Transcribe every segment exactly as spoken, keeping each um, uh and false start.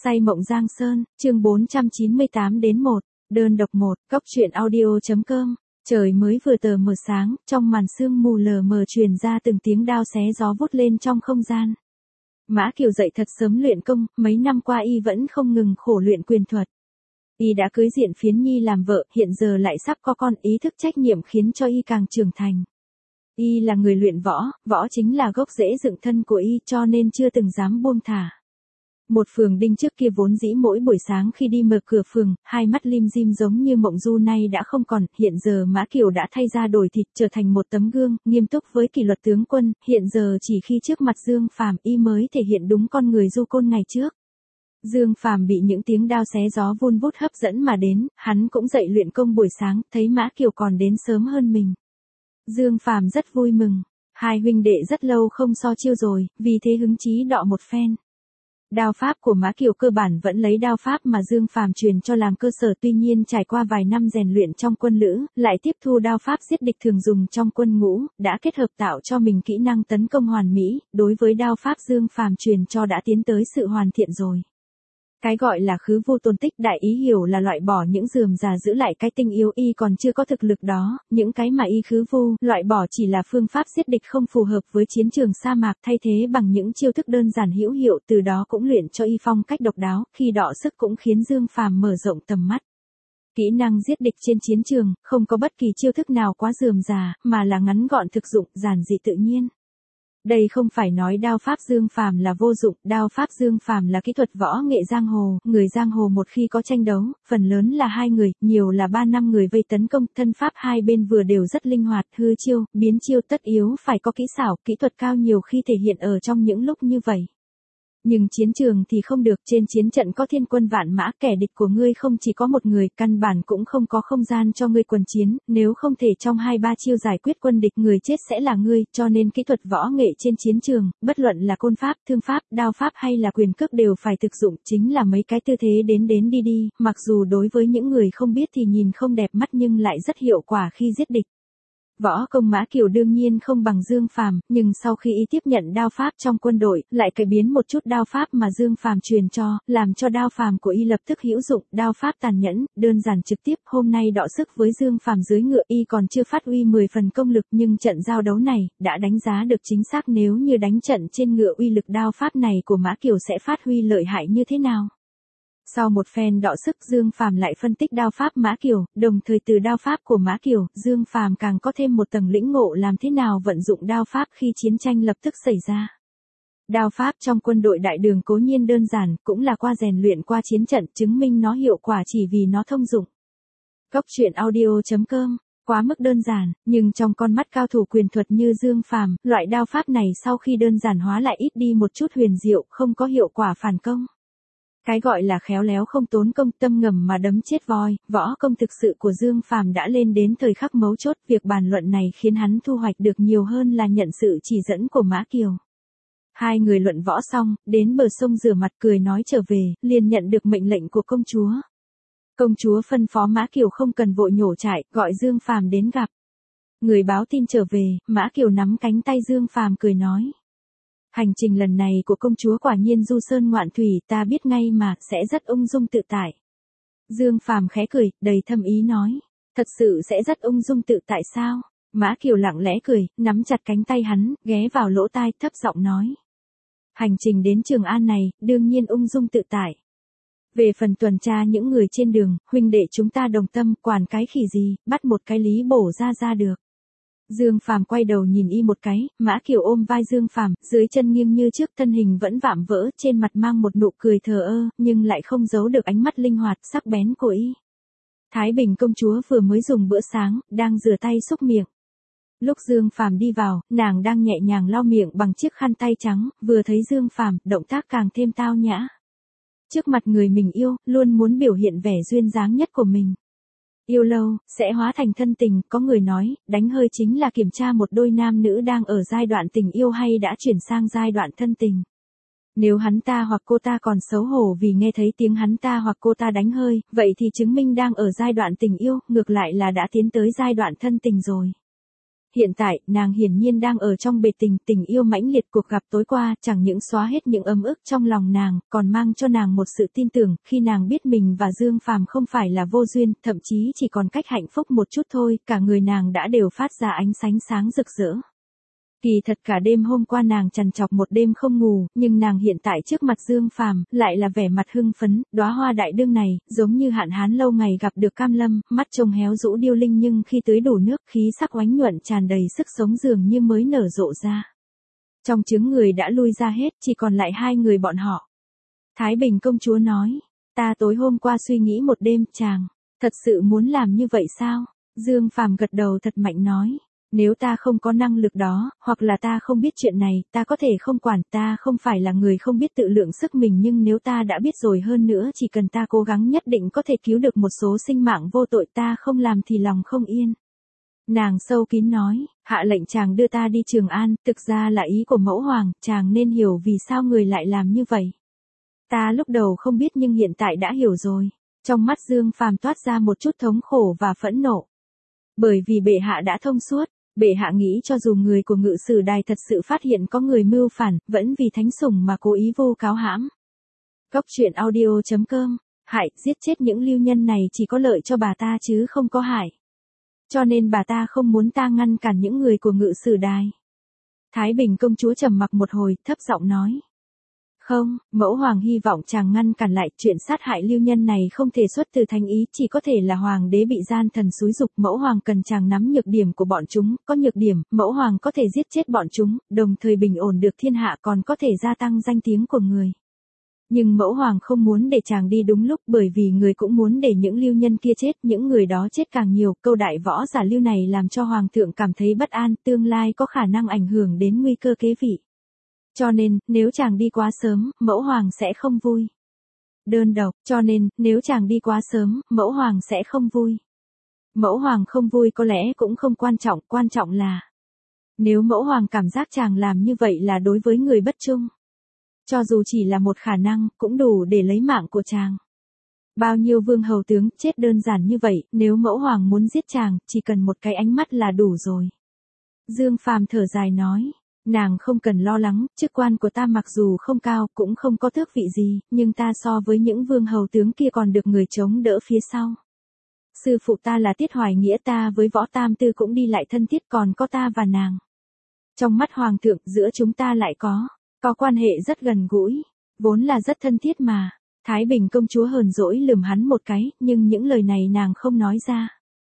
Say mộng Giang Sơn, chương bốn trăm chín mươi tám đến một, đơn độc một, cóc truyện audio.com. Trời mới vừa tờ mờ sáng, trong màn sương mù lờ mờ truyền ra từng tiếng đao xé gió vút lên trong không gian. Mã Kiều dậy thật sớm luyện công, mấy năm qua y vẫn không ngừng khổ luyện quyền thuật. Y đã cưới Diện Phiến Nhi làm vợ, hiện giờ lại sắp có con, ý thức trách nhiệm khiến cho y càng trưởng thành. Y là người luyện võ, võ chính là gốc rễ dựng thân của y, cho nên chưa từng dám buông thả. Một phường đinh trước kia vốn dĩ mỗi buổi sáng khi đi mở cửa phường, hai mắt lim dim giống như mộng du nay đã không còn, hiện giờ Mã Kiều đã thay da đổi thịt trở thành một tấm gương, nghiêm túc với kỷ luật tướng quân, hiện giờ chỉ khi trước mặt Dương Phàm y mới thể hiện đúng con người du côn ngày trước. Dương Phàm bị những tiếng đao xé gió vun vút hấp dẫn mà đến, hắn cũng dậy luyện công buổi sáng, thấy Mã Kiều còn đến sớm hơn mình. Dương Phàm rất vui mừng, hai huynh đệ rất lâu không so chiêu rồi, vì thế hứng chí đọ một phen. Đao pháp của Mã Kiều cơ bản vẫn lấy đao pháp mà Dương Phàm truyền cho làm cơ sở, tuy nhiên trải qua vài năm rèn luyện trong quân lữ, lại tiếp thu đao pháp giết địch thường dùng trong quân ngũ, đã kết hợp tạo cho mình kỹ năng tấn công hoàn mỹ, đối với đao pháp Dương Phàm truyền cho đã tiến tới sự hoàn thiện rồi. Cái gọi là khứ vô tôn tích đại ý hiểu là loại bỏ những rườm rà giữ lại cái tinh yếu, y còn chưa có thực lực đó, những cái mà y khứ vô, loại bỏ chỉ là phương pháp giết địch không phù hợp với chiến trường sa mạc, thay thế bằng những chiêu thức đơn giản hữu hiệu, từ đó cũng luyện cho y phong cách độc đáo, khi đọ sức cũng khiến Dương Phàm mở rộng tầm mắt. Kỹ năng giết địch trên chiến trường, không có bất kỳ chiêu thức nào quá rườm rà, mà là ngắn gọn thực dụng, giản dị tự nhiên. Đây không phải nói đao pháp Dương Phàm là vô dụng, đao pháp Dương Phàm là kỹ thuật võ nghệ giang hồ, người giang hồ một khi có tranh đấu, phần lớn là hai người, nhiều là ba năm người vây tấn công, thân pháp hai bên vừa đều rất linh hoạt, hư chiêu, biến chiêu tất yếu phải có kỹ xảo, kỹ thuật cao nhiều khi thể hiện ở trong những lúc như vậy. Nhưng chiến trường thì không được, trên chiến trận có thiên quân vạn mã, kẻ địch của ngươi không chỉ có một người, căn bản cũng không có không gian cho ngươi quần chiến, nếu không thể trong hai ba chiêu giải quyết quân địch, người chết sẽ là ngươi, cho nên kỹ thuật võ nghệ trên chiến trường, bất luận là côn pháp, thương pháp, đao pháp hay là quyền cước đều phải thực dụng, chính là mấy cái tư thế đến đến đi đi, mặc dù đối với những người không biết thì nhìn không đẹp mắt nhưng lại rất hiệu quả khi giết địch. Võ công Mã Kiều đương nhiên không bằng Dương Phàm, nhưng sau khi y tiếp nhận đao pháp trong quân đội, lại cải biến một chút đao pháp mà Dương Phàm truyền cho, làm cho đao phàm của y lập tức hữu dụng, đao pháp tàn nhẫn, đơn giản trực tiếp. Hôm nay đọ sức với Dương Phàm dưới ngựa, y còn chưa phát huy mười phần công lực, nhưng trận giao đấu này đã đánh giá được chính xác nếu như đánh trận trên ngựa, uy lực đao pháp này của Mã Kiều sẽ phát huy lợi hại như thế nào. Sau một phen đọ sức, Dương Phàm lại phân tích đao pháp Mã Kiều, đồng thời từ đao pháp của Mã Kiều, Dương Phàm càng có thêm một tầng lĩnh ngộ làm thế nào vận dụng đao pháp khi chiến tranh lập tức xảy ra. Đao pháp trong quân đội đại đường cố nhiên đơn giản, cũng là qua rèn luyện qua chiến trận, chứng minh nó hiệu quả chỉ vì nó thông dụng. Cóc truyện audio.com. Quá mức đơn giản, nhưng trong con mắt cao thủ quyền thuật như Dương Phàm, loại đao pháp này sau khi đơn giản hóa lại ít đi một chút huyền diệu, không có hiệu quả phản công. Cái gọi là khéo léo không tốn công, tâm ngầm mà đấm chết voi, võ công thực sự của Dương Phàm đã lên đến thời khắc mấu chốt, việc bàn luận này khiến hắn thu hoạch được nhiều hơn là nhận sự chỉ dẫn của Mã Kiều. Hai người luận võ xong, đến bờ sông rửa mặt cười nói trở về, liền nhận được mệnh lệnh của công chúa. Công chúa phân phó Mã Kiều không cần vội nhổ trại, gọi Dương Phàm đến gặp. Người báo tin trở về, Mã Kiều nắm cánh tay Dương Phàm cười nói. Hành trình lần này của công chúa quả nhiên du sơn ngoạn thủy, ta biết ngay mà, sẽ rất ung dung tự tại. Dương Phàm khẽ cười, đầy thâm ý nói. Thật sự sẽ rất ung dung tự tại sao? Mã Kiều lặng lẽ cười, nắm chặt cánh tay hắn, ghé vào lỗ tai, thấp giọng nói. Hành trình đến Trường An này, đương nhiên ung dung tự tại. Về phần tuần tra những người trên đường, huynh đệ chúng ta đồng tâm, quản cái khỉ gì, bắt một cái lý bổ ra ra được. Dương Phàm quay đầu nhìn y một cái, Mã Kiều ôm vai Dương Phàm, dưới chân nghiêng như trước, thân hình vẫn vạm vỡ, trên mặt mang một nụ cười thờ ơ, nhưng lại không giấu được ánh mắt linh hoạt, sắc bén của y. Thái Bình công chúa vừa mới dùng bữa sáng, đang rửa tay xúc miệng. Lúc Dương Phàm đi vào, nàng đang nhẹ nhàng lau miệng bằng chiếc khăn tay trắng, vừa thấy Dương Phàm, động tác càng thêm tao nhã. Trước mặt người mình yêu, luôn muốn biểu hiện vẻ duyên dáng nhất của mình. Yêu lâu, sẽ hóa thành thân tình, có người nói, đánh hơi chính là kiểm tra một đôi nam nữ đang ở giai đoạn tình yêu hay đã chuyển sang giai đoạn thân tình. Nếu hắn ta hoặc cô ta còn xấu hổ vì nghe thấy tiếng hắn ta hoặc cô ta đánh hơi, vậy thì chứng minh đang ở giai đoạn tình yêu, ngược lại là đã tiến tới giai đoạn thân tình rồi. Hiện tại, nàng hiển nhiên đang ở trong bể tình, tình yêu mãnh liệt. Cuộc gặp tối qua chẳng những xóa hết những ấm ức trong lòng nàng, còn mang cho nàng một sự tin tưởng, khi nàng biết mình và Dương Phàm không phải là vô duyên, thậm chí chỉ còn cách hạnh phúc một chút thôi, cả người nàng đã đều phát ra ánh sáng sáng rực rỡ. Kỳ thật cả đêm hôm qua nàng trằn trọc một đêm không ngủ, nhưng nàng hiện tại trước mặt Dương Phàm lại là vẻ mặt hưng phấn, đóa hoa đại đương này, giống như hạn hán lâu ngày gặp được cam lâm, mắt trông héo rũ điêu linh nhưng khi tưới đủ nước, khí sắc oánh nhuận tràn đầy sức sống dường như mới nở rộ ra. Trong trứng người đã lui ra hết, chỉ còn lại hai người bọn họ. Thái Bình công chúa nói, ta tối hôm qua suy nghĩ một đêm, chàng thật sự muốn làm như vậy sao? Dương Phàm gật đầu thật mạnh nói. Nếu ta không có năng lực đó, hoặc là ta không biết chuyện này, ta có thể không quản, ta không phải là người không biết tự lượng sức mình, nhưng nếu ta đã biết rồi, hơn nữa chỉ cần ta cố gắng nhất định có thể cứu được một số sinh mạng vô tội, ta không làm thì lòng không yên. Nàng sâu kín nói, hạ lệnh chàng đưa ta đi Trường An, thực ra là ý của mẫu hoàng, chàng nên hiểu vì sao người lại làm như vậy. Ta lúc đầu không biết nhưng hiện tại đã hiểu rồi. Trong mắt Dương Phàm toát ra một chút thống khổ và phẫn nộ. Bởi vì bệ hạ đã thông suốt. Bệ hạ nghĩ cho dù người của Ngự Sử Đài thật sự phát hiện có người mưu phản, vẫn vì thánh sủng mà cố ý vu cáo hãm. Cốc truyện audio chấm com, hại, giết chết những lưu nhân này chỉ có lợi cho bà ta chứ không có hại. Cho nên bà ta không muốn ta ngăn cản những người của Ngự Sử Đài. Thái Bình công chúa trầm mặc một hồi, thấp giọng nói. Không, mẫu hoàng hy vọng chàng ngăn cản lại, chuyện sát hại lưu nhân này không thể xuất từ thánh ý, chỉ có thể là hoàng đế bị gian thần xúi dục, mẫu hoàng cần chàng nắm nhược điểm của bọn chúng, có nhược điểm, mẫu hoàng có thể giết chết bọn chúng, đồng thời bình ổn được thiên hạ, còn có thể gia tăng danh tiếng của người. Nhưng mẫu hoàng không muốn để chàng đi đúng lúc, bởi vì người cũng muốn để những lưu nhân kia chết, những người đó chết càng nhiều, câu đại võ giả lưu này làm cho hoàng thượng cảm thấy bất an, tương lai có khả năng ảnh hưởng đến nguy cơ kế vị. Cho nên, nếu chàng đi quá sớm, mẫu hoàng sẽ không vui. Đơn độc, cho nên, nếu chàng đi quá sớm, mẫu hoàng sẽ không vui. Mẫu hoàng không vui có lẽ cũng không quan trọng, quan trọng là nếu mẫu hoàng cảm giác chàng làm như vậy là đối với người bất trung. Cho dù chỉ là một khả năng, cũng đủ để lấy mạng của chàng. Bao nhiêu vương hầu tướng chết đơn giản như vậy, nếu mẫu hoàng muốn giết chàng, chỉ cần một cái ánh mắt là đủ rồi. Dương Phàm thở dài nói. Nàng không cần lo lắng, chức quan của ta mặc dù không cao, cũng không có tước vị gì, nhưng ta so với những vương hầu tướng kia còn được người chống đỡ phía sau. Sư phụ ta là Tiết Hoài Nghĩa, ta với Võ Tam Tư cũng đi lại thân thiết, còn có ta và nàng. Trong mắt hoàng thượng, giữa chúng ta lại có, có quan hệ rất gần gũi, vốn là rất thân thiết mà. Thái Bình công chúa hờn dỗi lườm hắn một cái, nhưng những lời này nàng không nói ra.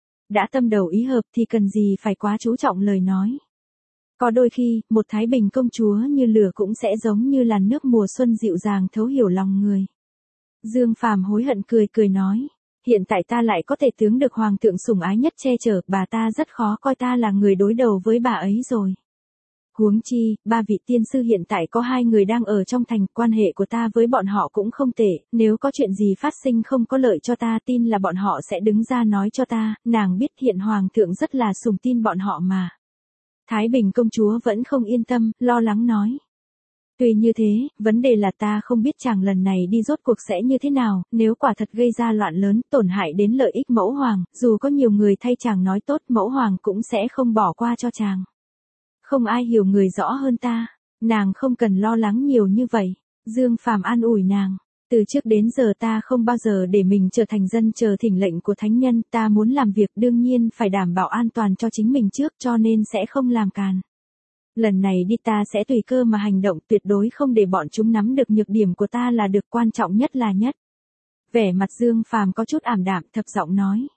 Đã tâm đầu ý hợp thì cần gì phải quá chú trọng lời nói. Có đôi khi, một Thái Bình công chúa như lửa cũng sẽ giống như làn nước mùa xuân dịu dàng thấu hiểu lòng người. Dương Phàm hối hận cười cười nói, hiện tại ta lại có thể tướng được hoàng thượng sủng ái nhất che chở, bà ta rất khó coi ta là người đối đầu với bà ấy rồi. Huống chi, ba vị tiên sư hiện tại có hai người đang ở trong thành, quan hệ của ta với bọn họ cũng không tệ, nếu có chuyện gì phát sinh không có lợi cho ta, tin là bọn họ sẽ đứng ra nói cho ta, nàng biết hiện hoàng thượng rất là sùng tin bọn họ mà. Thái Bình công chúa vẫn không yên tâm, lo lắng nói. Tuy như thế, vấn đề là ta không biết chàng lần này đi rốt cuộc sẽ như thế nào, nếu quả thật gây ra loạn lớn, tổn hại đến lợi ích mẫu hoàng, dù có nhiều người thay chàng nói tốt, mẫu hoàng cũng sẽ không bỏ qua cho chàng. Không ai hiểu người rõ hơn ta, nàng không cần lo lắng nhiều như vậy. Dương Phàm an ủi nàng. Từ trước đến giờ ta không bao giờ để mình trở thành dân chờ thỉnh lệnh của thánh nhân, ta muốn làm việc đương nhiên phải đảm bảo an toàn cho chính mình trước, cho nên sẽ không làm càn. Lần này đi ta sẽ tùy cơ mà hành động, tuyệt đối không để bọn chúng nắm được nhược điểm của ta là được, quan trọng nhất là nhất. Vẻ mặt Dương Phàm có chút ảm đạm, thấp giọng nói.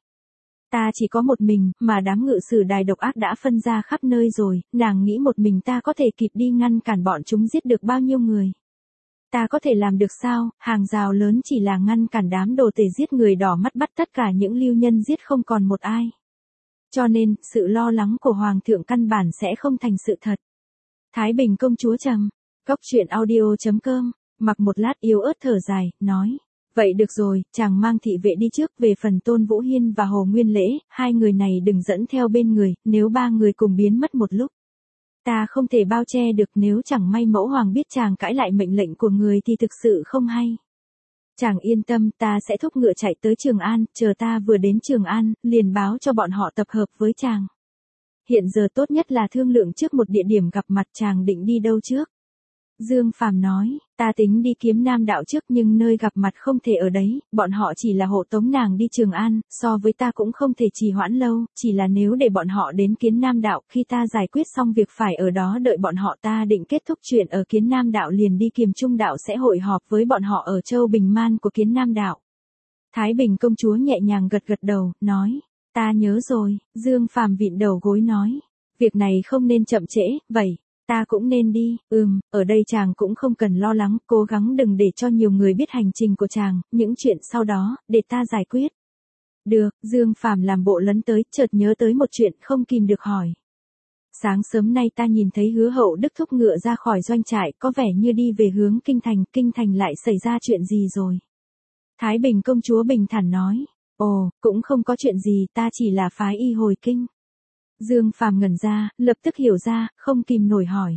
Ta chỉ có một mình, mà đám Ngự Sử Đài độc ác đã phân ra khắp nơi rồi, nàng nghĩ một mình ta có thể kịp đi ngăn cản bọn chúng giết được bao nhiêu người. Ta có thể làm được sao, hàng rào lớn chỉ là ngăn cản đám đồ tể giết người đỏ mắt bắt tất cả những lưu nhân giết không còn một ai. Cho nên, sự lo lắng của Hoàng thượng căn bản sẽ không thành sự thật. Thái Bình công chúa trầm, cốc truyện audio chấm com, mặc một lát yếu ớt thở dài, nói. Vậy được rồi, chàng mang thị vệ đi trước, về phần Tôn Vũ Hiên và Hồ Nguyên Lễ, hai người này đừng dẫn theo bên người, nếu ba người cùng biến mất một lúc. Ta không thể bao che được, nếu chẳng may mẫu hoàng biết chàng cãi lại mệnh lệnh của người thì thực sự không hay. Chàng yên tâm, ta sẽ thúc ngựa chạy tới Trường An, chờ ta vừa đến Trường An, liền báo cho bọn họ tập hợp với chàng. Hiện giờ tốt nhất là thương lượng trước một địa điểm gặp mặt. Chàng định đi đâu trước? Dương Phàm nói, ta tính đi Kiếm Nam đạo trước nhưng nơi gặp mặt không thể ở đấy, bọn họ chỉ là hộ tống nàng đi Trường An, so với ta cũng không thể trì hoãn lâu, chỉ là nếu để bọn họ đến Kiếm Nam đạo, khi ta giải quyết xong việc phải ở đó đợi bọn họ, ta định kết thúc chuyện ở Kiếm Nam đạo liền đi Kiềm Trung đạo sẽ hội họp với bọn họ ở Châu Bình Man của Kiếm Nam đạo. Thái Bình công chúa nhẹ nhàng gật gật đầu, nói, ta nhớ rồi. Dương Phàm vịn đầu gối nói, việc này không nên chậm trễ, vậy ta cũng nên đi. Ừm, ở đây chàng cũng không cần lo lắng, cố gắng đừng để cho nhiều người biết hành trình của chàng, những chuyện sau đó, để ta giải quyết. Được, Dương Phàm làm bộ lấn tới, chợt nhớ tới một chuyện không kìm được hỏi. Sáng sớm nay ta nhìn thấy Hứa Hậu Đức thúc ngựa ra khỏi doanh trại, có vẻ như đi về hướng Kinh Thành, Kinh Thành lại xảy ra chuyện gì rồi? Thái Bình công chúa bình thản nói, ồ, cũng không có chuyện gì, ta chỉ là phái y hồi kinh. Dương Phàm ngẩn ra, lập tức hiểu ra, không kìm nổi hỏi.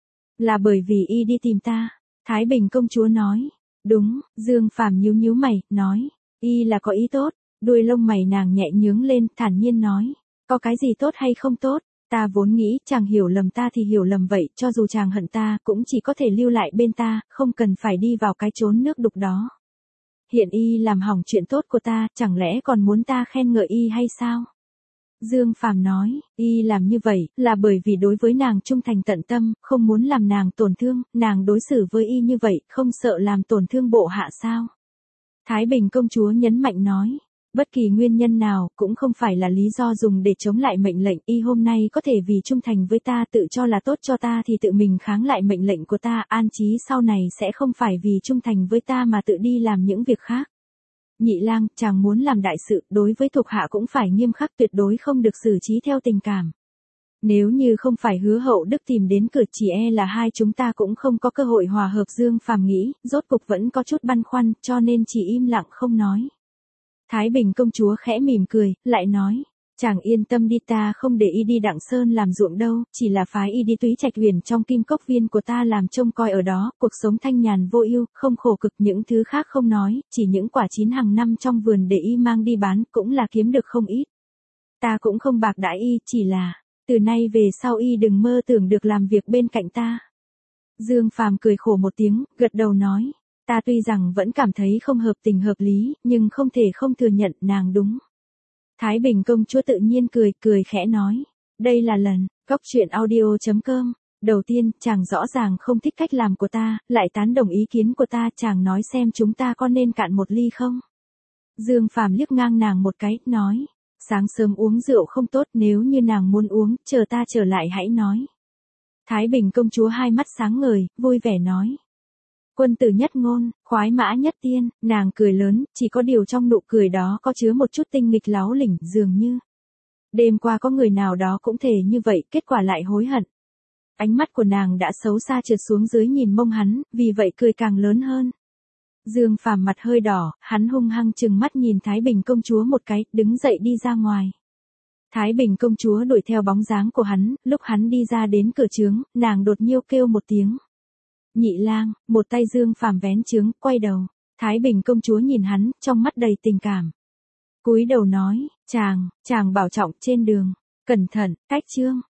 Là bởi vì y đi tìm ta? Thái Bình công chúa nói. Đúng, Dương Phàm nhíu nhíu mày, nói. Y là có ý tốt. Đuôi lông mày nàng nhẹ nhướng lên, thản nhiên nói. Có cái gì tốt hay không tốt? Ta vốn nghĩ chàng hiểu lầm ta thì hiểu lầm vậy, cho dù chàng hận ta, cũng chỉ có thể lưu lại bên ta, không cần phải đi vào cái chốn nước đục đó. Hiện y làm hỏng chuyện tốt của ta, chẳng lẽ còn muốn ta khen ngợi y hay sao? Dương Phàm nói, y làm như vậy, là bởi vì đối với nàng trung thành tận tâm, không muốn làm nàng tổn thương, nàng đối xử với y như vậy, không sợ làm tổn thương bộ hạ sao? Thái Bình công chúa nhấn mạnh nói, bất kỳ nguyên nhân nào, cũng không phải là lý do dùng để chống lại mệnh lệnh, y hôm nay có thể vì trung thành với ta tự cho là tốt cho ta thì tự mình kháng lại mệnh lệnh của ta, an chí sau này sẽ không phải vì trung thành với ta mà tự đi làm những việc khác. Nhị lang, chàng muốn làm đại sự, đối với thuộc hạ cũng phải nghiêm khắc, tuyệt đối không được xử trí theo tình cảm. Nếu như không phải Hứa Hậu Đức tìm đến cửa, chỉ e là hai chúng ta cũng không có cơ hội hòa hợp. Dương Phàm nghĩ, rốt cục vẫn có chút băn khoăn, cho nên chỉ im lặng không nói. Thái Bình công chúa khẽ mỉm cười, lại nói, chàng yên tâm đi, ta không để y đi Đặng Sơn làm ruộng đâu, chỉ là phái y đi Túy Trạch Huyền trong Kim Cốc Viên của ta làm trông coi ở đó, cuộc sống thanh nhàn vô ưu, không khổ cực, những thứ khác không nói, chỉ những quả chín hàng năm trong vườn để y mang đi bán, cũng là kiếm được không ít. Ta cũng không bạc đãi y, chỉ là, từ nay về sau y đừng mơ tưởng được làm việc bên cạnh ta. Dương Phàm cười khổ một tiếng, gật đầu nói, ta tuy rằng vẫn cảm thấy không hợp tình hợp lý, nhưng không thể không thừa nhận nàng đúng. Thái Bình công chúa tự nhiên cười, cười khẽ nói, đây là lần, góc truyện audio chấm com. Đầu tiên, chàng rõ ràng không thích cách làm của ta, lại tán đồng ý kiến của ta, chàng nói xem chúng ta có nên cạn một ly không? Dương Phàm liếc ngang nàng một cái, nói, sáng sớm uống rượu không tốt, nếu như nàng muốn uống, chờ ta trở lại hãy nói. Thái Bình công chúa hai mắt sáng ngời, vui vẻ nói. Quân tử nhất ngôn, khoái mã nhất tiên, nàng cười lớn, chỉ có điều trong nụ cười đó có chứa một chút tinh nghịch láo lỉnh, dường như đêm qua có người nào đó cũng thể như vậy, kết quả lại hối hận. Ánh mắt của nàng đã xấu xa trượt xuống dưới nhìn mông hắn, vì vậy cười càng lớn hơn. Dương Phàm mặt hơi đỏ, hắn hung hăng trừng mắt nhìn Thái Bình công chúa một cái, đứng dậy đi ra ngoài. Thái Bình công chúa đuổi theo bóng dáng của hắn, lúc hắn đi ra đến cửa trướng, nàng đột nhiêu kêu một tiếng. Nhị lang, một tay Dương Phàm vén trướng, quay đầu. Thái Bình công chúa nhìn hắn, trong mắt đầy tình cảm. Cúi đầu nói, chàng, chàng bảo trọng trên đường. Cẩn thận, cách chương.